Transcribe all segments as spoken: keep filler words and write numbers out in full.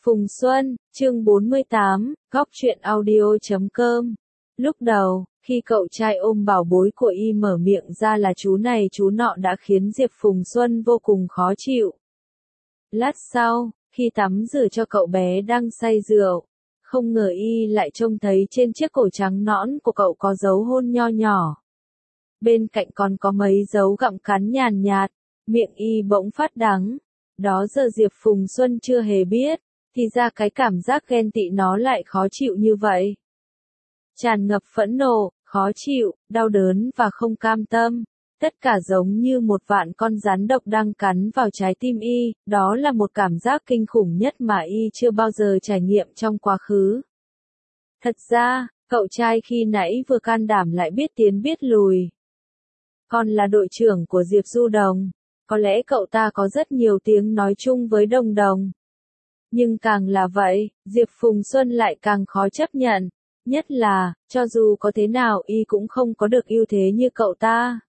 Phùng Xuân, chương bốn mươi tám, góc truyện audio chấm com. Lúc đầu, khi cậu trai ôm bảo bối của y mở miệng ra là chú này chú nọ đã khiến Diệp Phùng Xuân vô cùng khó chịu. Lát sau, khi tắm rửa cho cậu bé đang say rượu, không ngờ y lại trông thấy trên chiếc cổ trắng nõn của cậu có dấu hôn nho nhỏ. Bên cạnh còn có mấy dấu gặm cắn nhàn nhạt, miệng y bỗng phát đắng. Đó giờ Diệp Phùng Xuân chưa hề biết, thì ra cái cảm giác ghen tị nó lại khó chịu như vậy. Tràn ngập phẫn nộ, khó chịu, đau đớn và không cam tâm, tất cả giống như một vạn con rắn độc đang cắn vào trái tim y, đó là một cảm giác kinh khủng nhất mà y chưa bao giờ trải nghiệm trong quá khứ. Thật ra, cậu trai khi nãy vừa can đảm lại biết tiến biết lùi. Còn là đội trưởng của Diệp Du Đồng, có lẽ cậu ta có rất nhiều tiếng nói chung với Đồng Đồng. Nhưng càng là vậy, Diệp Phùng Xuân lại càng khó chấp nhận, nhất là, cho dù có thế nào y cũng không có được ưu thế như cậu ta.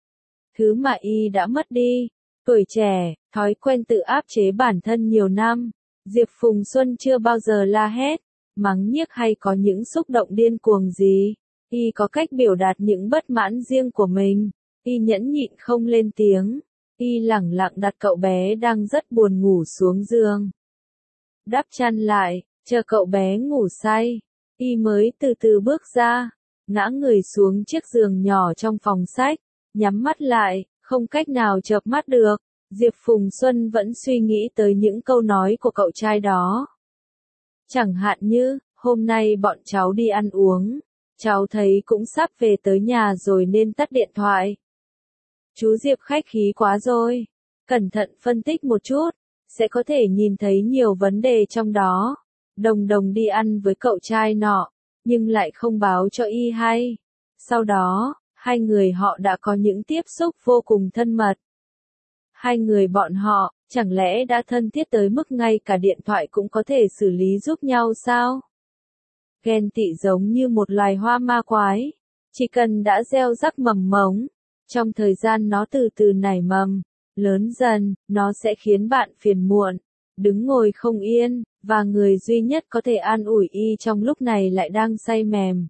Thứ mà y đã mất đi, tuổi trẻ, thói quen tự áp chế bản thân nhiều năm, Diệp Phùng Xuân chưa bao giờ la hét, mắng nhiếc hay có những xúc động điên cuồng gì. Y có cách biểu đạt những bất mãn riêng của mình, y nhẫn nhịn không lên tiếng, y lẳng lặng đặt cậu bé đang rất buồn ngủ xuống giường. Đắp chăn lại, chờ cậu bé ngủ say, y mới từ từ bước ra, ngã người xuống chiếc giường nhỏ trong phòng sách, nhắm mắt lại, không cách nào chợp mắt được. Diệp Phùng Xuân vẫn suy nghĩ tới những câu nói của cậu trai đó. Chẳng hạn như, hôm nay bọn cháu đi ăn uống, cháu thấy cũng sắp về tới nhà rồi nên tắt điện thoại. Chú Diệp khách khí quá rồi, cẩn thận phân tích một chút, sẽ có thể nhìn thấy nhiều vấn đề trong đó. Đồng Đồng đi ăn với cậu trai nọ, nhưng lại không báo cho y hay. Sau đó, hai người họ đã có những tiếp xúc vô cùng thân mật. Hai người bọn họ, chẳng lẽ đã thân thiết tới mức ngay cả điện thoại cũng có thể xử lý giúp nhau sao? Ghen tị giống như một loài hoa ma quái, chỉ cần đã gieo rắc mầm mống, trong thời gian nó từ từ nảy mầm, lớn dần, nó sẽ khiến bạn phiền muộn, đứng ngồi không yên, và người duy nhất có thể an ủi y trong lúc này lại đang say mềm.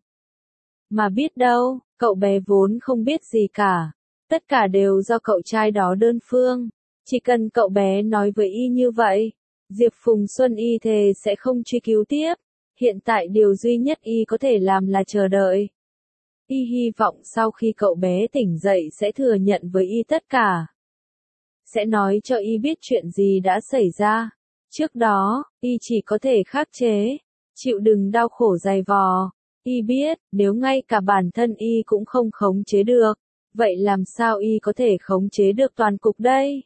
Mà biết đâu, cậu bé vốn không biết gì cả, tất cả đều do cậu trai đó đơn phương, chỉ cần cậu bé nói với y như vậy, Diệp Phùng Xuân y thề sẽ không truy cứu tiếp, hiện tại điều duy nhất y có thể làm là chờ đợi. Y hy vọng sau khi cậu bé tỉnh dậy sẽ thừa nhận với y tất cả. Sẽ nói cho y biết chuyện gì đã xảy ra. Trước đó, y chỉ có thể khắc chế, chịu đựng đau khổ dày vò. Y biết, nếu ngay cả bản thân y cũng không khống chế được, vậy làm sao y có thể khống chế được toàn cục đây?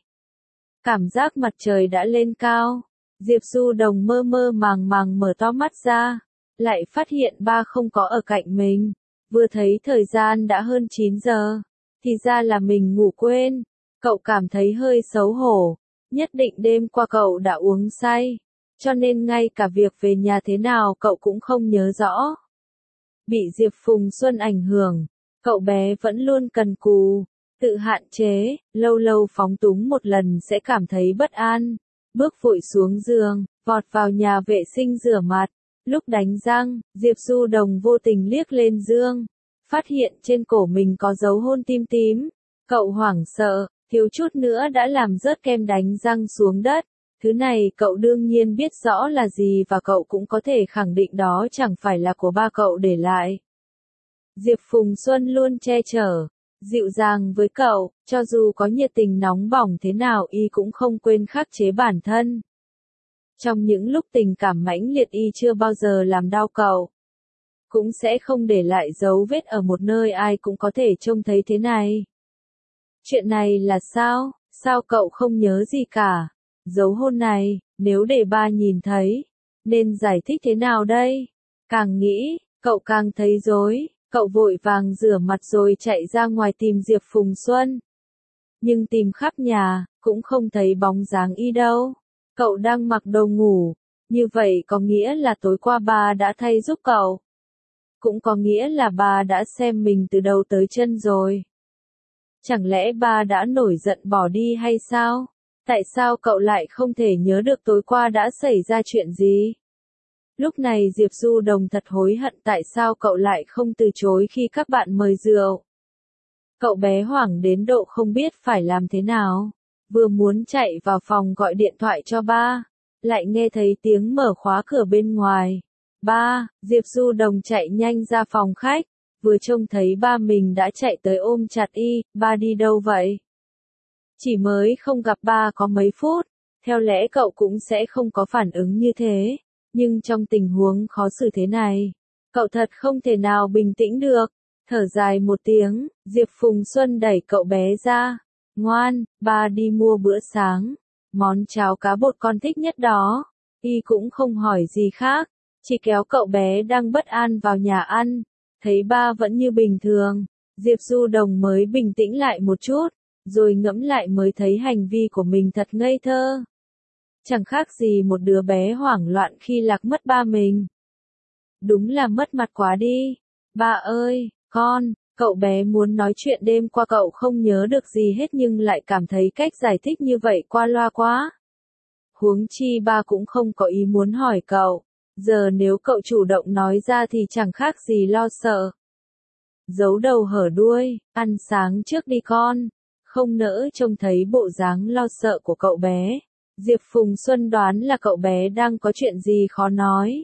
Cảm giác mặt trời đã lên cao, Diệp Du Đồng mơ mơ màng màng mở to mắt ra, lại phát hiện ba không có ở cạnh mình. Vừa thấy thời gian đã hơn chín giờ, thì ra là mình ngủ quên. Cậu cảm thấy hơi xấu hổ, nhất định đêm qua cậu đã uống say, cho nên ngay cả việc về nhà thế nào cậu cũng không nhớ rõ. Bị Diệp Phùng Xuân ảnh hưởng, cậu bé vẫn luôn cần cù, tự hạn chế, lâu lâu phóng túng một lần sẽ cảm thấy bất an. Bước vội xuống giường, vọt vào nhà vệ sinh rửa mặt. Lúc đánh răng, Diệp Du Đồng vô tình liếc lên giường, phát hiện trên cổ mình có dấu hôn tím tím. Cậu hoảng sợ, thiếu chút nữa đã làm rớt kem đánh răng xuống đất. Thứ này cậu đương nhiên biết rõ là gì và cậu cũng có thể khẳng định đó chẳng phải là của ba cậu để lại. Diệp Phùng Xuân luôn che chở, dịu dàng với cậu, cho dù có nhiệt tình nóng bỏng thế nào y cũng không quên khắc chế bản thân. Trong những lúc tình cảm mãnh liệt y chưa bao giờ làm đau cậu, cũng sẽ không để lại dấu vết ở một nơi ai cũng có thể trông thấy thế này. Chuyện này là sao? Sao cậu không nhớ gì cả? Dấu hôn này, nếu để ba nhìn thấy, nên giải thích thế nào đây? Càng nghĩ, cậu càng thấy rối, cậu vội vàng rửa mặt rồi chạy ra ngoài tìm Diệp Phùng Xuân. Nhưng tìm khắp nhà, cũng không thấy bóng dáng y đâu. Cậu đang mặc đồ ngủ, như vậy có nghĩa là tối qua ba đã thay giúp cậu. Cũng có nghĩa là ba đã xem mình từ đầu tới chân rồi. Chẳng lẽ ba đã nổi giận bỏ đi hay sao? Tại sao cậu lại không thể nhớ được tối qua đã xảy ra chuyện gì? Lúc này Diệp Du Đồng thật hối hận tại sao cậu lại không từ chối khi các bạn mời rượu. Cậu bé hoảng đến độ không biết phải làm thế nào. Vừa muốn chạy vào phòng gọi điện thoại cho ba, lại nghe thấy tiếng mở khóa cửa bên ngoài. Ba, Diệp Du Đồng chạy nhanh ra phòng khách, vừa trông thấy ba mình đã chạy tới ôm chặt y, ba đi đâu vậy? Chỉ mới không gặp ba có mấy phút, theo lẽ cậu cũng sẽ không có phản ứng như thế, nhưng trong tình huống khó xử thế này, cậu thật không thể nào bình tĩnh được. Thở dài một tiếng, Diệp Phùng Xuân đẩy cậu bé ra. Ngoan, ba đi mua bữa sáng, món cháo cá bột con thích nhất đó. Y cũng không hỏi gì khác, chỉ kéo cậu bé đang bất an vào nhà ăn. Thấy ba vẫn như bình thường, Diệp Du Đồng mới bình tĩnh lại một chút, rồi ngẫm lại mới thấy hành vi của mình thật ngây thơ. Chẳng khác gì một đứa bé hoảng loạn khi lạc mất ba mình. Đúng là mất mặt quá đi. Ba ơi, con, cậu bé muốn nói chuyện đêm qua cậu không nhớ được gì hết nhưng lại cảm thấy cách giải thích như vậy qua loa quá. Huống chi ba cũng không có ý muốn hỏi cậu. Giờ nếu cậu chủ động nói ra thì chẳng khác gì lo sợ. Giấu đầu hở đuôi, ăn sáng trước đi con. Không nỡ trông thấy bộ dáng lo sợ của cậu bé. Diệp Phùng Xuân đoán là cậu bé đang có chuyện gì khó nói.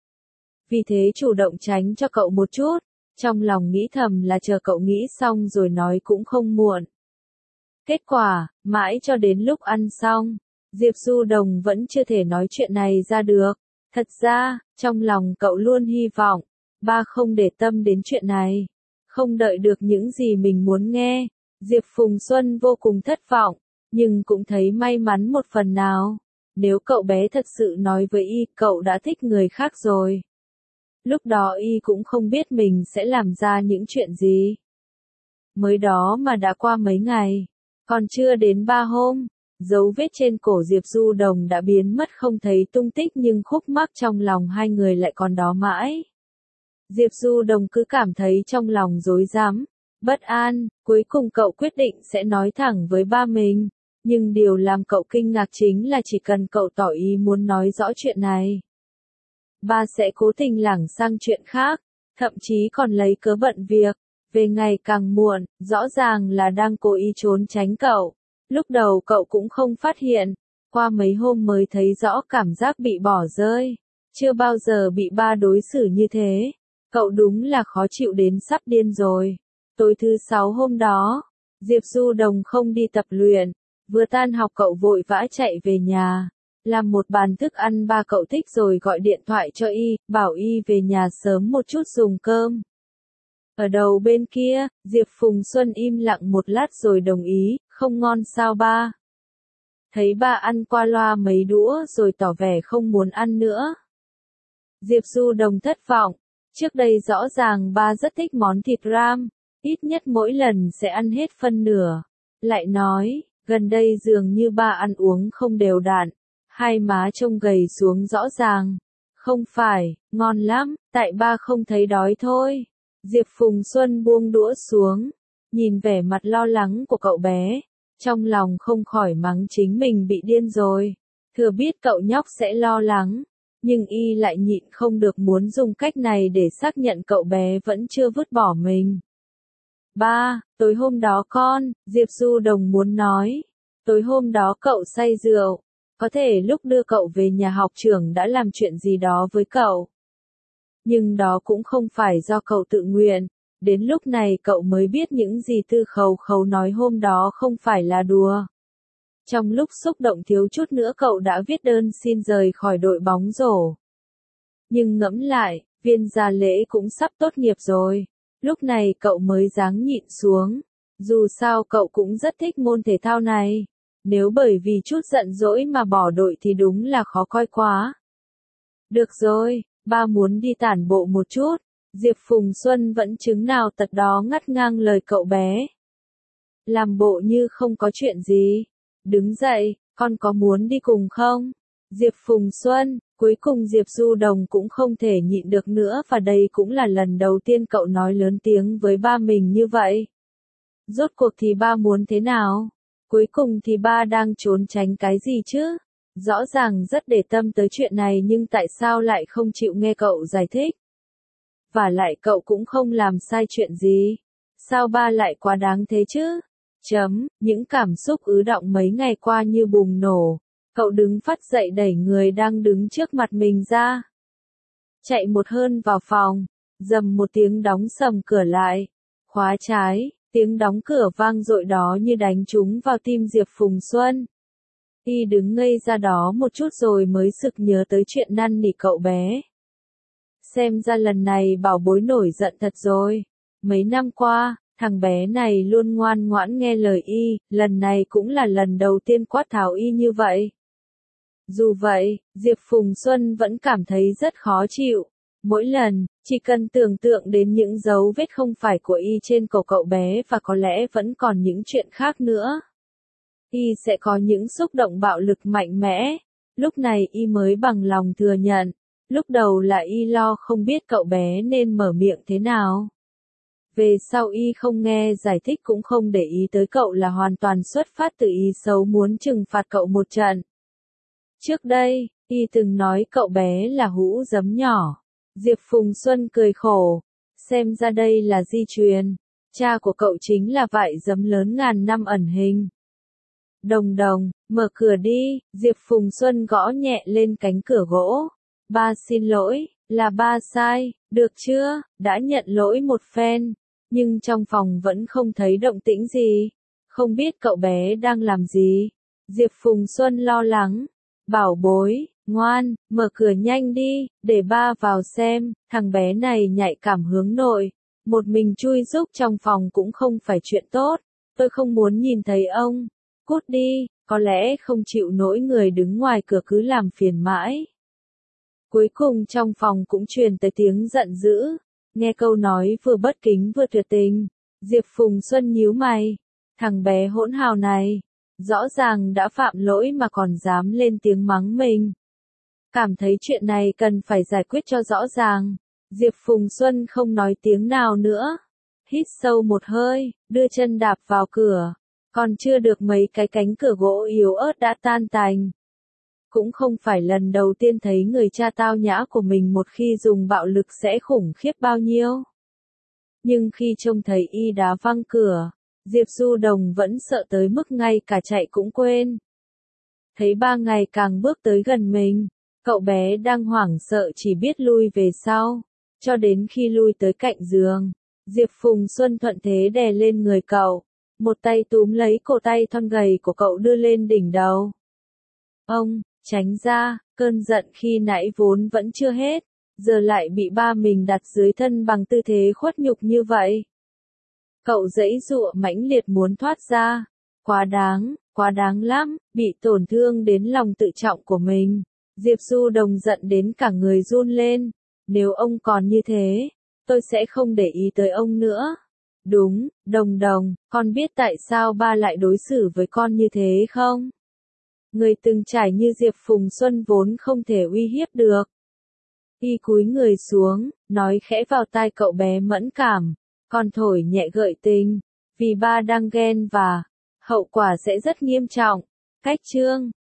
Vì thế chủ động tránh cho cậu một chút, trong lòng nghĩ thầm là chờ cậu nghĩ xong rồi nói cũng không muộn. Kết quả, mãi cho đến lúc ăn xong, Diệp Du Đồng vẫn chưa thể nói chuyện này ra được. Thật ra, trong lòng cậu luôn hy vọng, ba không để tâm đến chuyện này. Không đợi được những gì mình muốn nghe, Diệp Phùng Xuân vô cùng thất vọng, nhưng cũng thấy may mắn một phần nào. Nếu cậu bé thật sự nói với y, cậu đã thích người khác rồi. Lúc đó y cũng không biết mình sẽ làm ra những chuyện gì. Mới đó mà đã qua mấy ngày, còn chưa đến ba hôm, dấu vết trên cổ Diệp Du Đồng đã biến mất không thấy tung tích nhưng khúc mắc trong lòng hai người lại còn đó mãi. Diệp Du Đồng cứ cảm thấy trong lòng rối rắm, bất an, cuối cùng cậu quyết định sẽ nói thẳng với ba mình. Nhưng điều làm cậu kinh ngạc chính là chỉ cần cậu tỏ ý muốn nói rõ chuyện này, ba sẽ cố tình lảng sang chuyện khác, thậm chí còn lấy cớ bận việc, về ngày càng muộn, rõ ràng là đang cố ý trốn tránh cậu. Lúc đầu cậu cũng không phát hiện, qua mấy hôm mới thấy rõ cảm giác bị bỏ rơi. Chưa bao giờ bị ba đối xử như thế, cậu đúng là khó chịu đến sắp điên rồi. Tối thứ sáu hôm đó, Diệp Du Đồng không đi tập luyện, vừa tan học cậu vội vã chạy về nhà, làm một bàn thức ăn ba cậu thích rồi gọi điện thoại cho y, bảo y về nhà sớm một chút dùng cơm. Ở đầu bên kia, Diệp Phùng Xuân im lặng một lát rồi đồng ý, không ngon sao ba? Thấy ba ăn qua loa mấy đũa rồi tỏ vẻ không muốn ăn nữa. Diệp Du Đồng thất vọng, trước đây rõ ràng ba rất thích món thịt ram, ít nhất mỗi lần sẽ ăn hết phân nửa. Lại nói, gần đây dường như ba ăn uống không đều đặn, hai má trông gầy xuống rõ ràng. Không phải, ngon lắm, tại ba không thấy đói thôi. Diệp Phùng Xuân buông đũa xuống, nhìn vẻ mặt lo lắng của cậu bé, trong lòng không khỏi mắng chính mình bị điên rồi. Thừa biết cậu nhóc sẽ lo lắng, nhưng y lại nhịn không được muốn dùng cách này để xác nhận cậu bé vẫn chưa vứt bỏ mình. Ba, tối hôm đó con, Diệp Du Đồng muốn nói, tối hôm đó cậu say rượu, có thể lúc đưa cậu về nhà học trưởng đã làm chuyện gì đó với cậu. Nhưng đó cũng không phải do cậu tự nguyện, đến lúc này cậu mới biết những gì Tư Khấu Khấu nói hôm đó không phải là đùa. Trong lúc xúc động thiếu chút nữa cậu đã viết đơn xin rời khỏi đội bóng rổ. Nhưng ngẫm lại, Viên Gia Lễ cũng sắp tốt nghiệp rồi, lúc này cậu mới dáng nhịn xuống. Dù sao cậu cũng rất thích môn thể thao này, nếu bởi vì chút giận dỗi mà bỏ đội thì đúng là khó coi quá. Được rồi, ba muốn đi tản bộ một chút. Diệp Phùng Xuân vẫn chứng nào tật đó ngắt ngang lời cậu bé. Làm bộ như không có chuyện gì. Đứng dậy, con có muốn đi cùng không? Diệp Phùng Xuân, cuối cùng Diệp Du Đồng cũng không thể nhịn được nữa và đây cũng là lần đầu tiên cậu nói lớn tiếng với ba mình như vậy. Rốt cuộc thì ba muốn thế nào? Cuối cùng thì ba đang trốn tránh cái gì chứ? Rõ ràng rất để tâm tới chuyện này nhưng tại sao lại không chịu nghe cậu giải thích? Và lại cậu cũng không làm sai chuyện gì. Sao ba lại quá đáng thế chứ? Chấm, những cảm xúc ứ đọng mấy ngày qua như bùng nổ. Cậu đứng phắt dậy đẩy người đang đứng trước mặt mình ra. Chạy một hơn vào phòng, dầm một tiếng đóng sầm cửa lại. Khóa trái, tiếng đóng cửa vang dội đó như đánh trúng vào tim Diệp Phùng Xuân. Y đứng ngây ra đó một chút rồi mới sực nhớ tới chuyện năn nỉ cậu bé. Xem ra lần này bảo bối nổi giận thật rồi. Mấy năm qua, thằng bé này luôn ngoan ngoãn nghe lời y, lần này cũng là lần đầu tiên quát tháo y như vậy. Dù vậy, Diệp Phùng Xuân vẫn cảm thấy rất khó chịu. Mỗi lần, chỉ cần tưởng tượng đến những dấu vết không phải của y trên cổ cậu bé và có lẽ vẫn còn những chuyện khác nữa. Y sẽ có những xúc động bạo lực mạnh mẽ. Lúc này y mới bằng lòng thừa nhận. Lúc đầu là y lo không biết cậu bé nên mở miệng thế nào. Về sau y không nghe giải thích cũng không để ý tới cậu là hoàn toàn xuất phát từ ý xấu muốn trừng phạt cậu một trận. Trước đây, y từng nói cậu bé là hũ giấm nhỏ. Diệp Phùng Xuân cười khổ. Xem ra đây là di truyền. Cha của cậu chính là vại giấm lớn ngàn năm ẩn hình. Đồng đồng, mở cửa đi, Diệp Phùng Xuân gõ nhẹ lên cánh cửa gỗ. Ba xin lỗi, là ba sai, được chưa, đã nhận lỗi một phen. Nhưng trong phòng vẫn không thấy động tĩnh gì. Không biết cậu bé đang làm gì. Diệp Phùng Xuân lo lắng. Bảo bối, ngoan, mở cửa nhanh đi, để ba vào xem, thằng bé này nhạy cảm hướng nội. Một mình chui rúc trong phòng cũng không phải chuyện tốt. Tôi không muốn nhìn thấy ông. Cút đi, có lẽ không chịu nổi người đứng ngoài cửa cứ làm phiền mãi. Cuối cùng trong phòng cũng truyền tới tiếng giận dữ. Nghe câu nói vừa bất kính vừa tuyệt tình. Diệp Phùng Xuân nhíu mày. Thằng bé hỗn hào này. Rõ ràng đã phạm lỗi mà còn dám lên tiếng mắng mình. Cảm thấy chuyện này cần phải giải quyết cho rõ ràng. Diệp Phùng Xuân không nói tiếng nào nữa. Hít sâu một hơi, đưa chân đạp vào cửa. Còn chưa được mấy cái cánh cửa gỗ yếu ớt đã tan tành. Cũng không phải lần đầu tiên thấy người cha tao nhã của mình một khi dùng bạo lực sẽ khủng khiếp bao nhiêu. Nhưng khi trông thấy y đá văng cửa, Diệp Du Đồng vẫn sợ tới mức ngay cả chạy cũng quên. Thấy ba ngày càng bước tới gần mình, cậu bé đang hoảng sợ chỉ biết lui về sau, cho đến khi lui tới cạnh giường. Diệp Phùng Xuân thuận thế đè lên người cậu, một tay túm lấy cổ tay thon gầy của cậu đưa lên đỉnh đầu. Ông, tránh ra, cơn giận khi nãy vốn vẫn chưa hết, giờ lại bị ba mình đặt dưới thân bằng tư thế khuất nhục như vậy. Cậu giãy giụa mãnh liệt muốn thoát ra. Quá đáng, quá đáng lắm, bị tổn thương đến lòng tự trọng của mình. Diệp Du Đồng giận đến cả người run lên. Nếu ông còn như thế, tôi sẽ không để ý tới ông nữa. Đúng, Đồng Đồng, con biết tại sao ba lại đối xử với con như thế không? Người từng trải như Diệp Phùng Xuân vốn không thể uy hiếp được. Y cúi người xuống, nói khẽ vào tai cậu bé mẫn cảm, còn thổi nhẹ gợi tình, vì ba đang ghen và hậu quả sẽ rất nghiêm trọng. Cách chương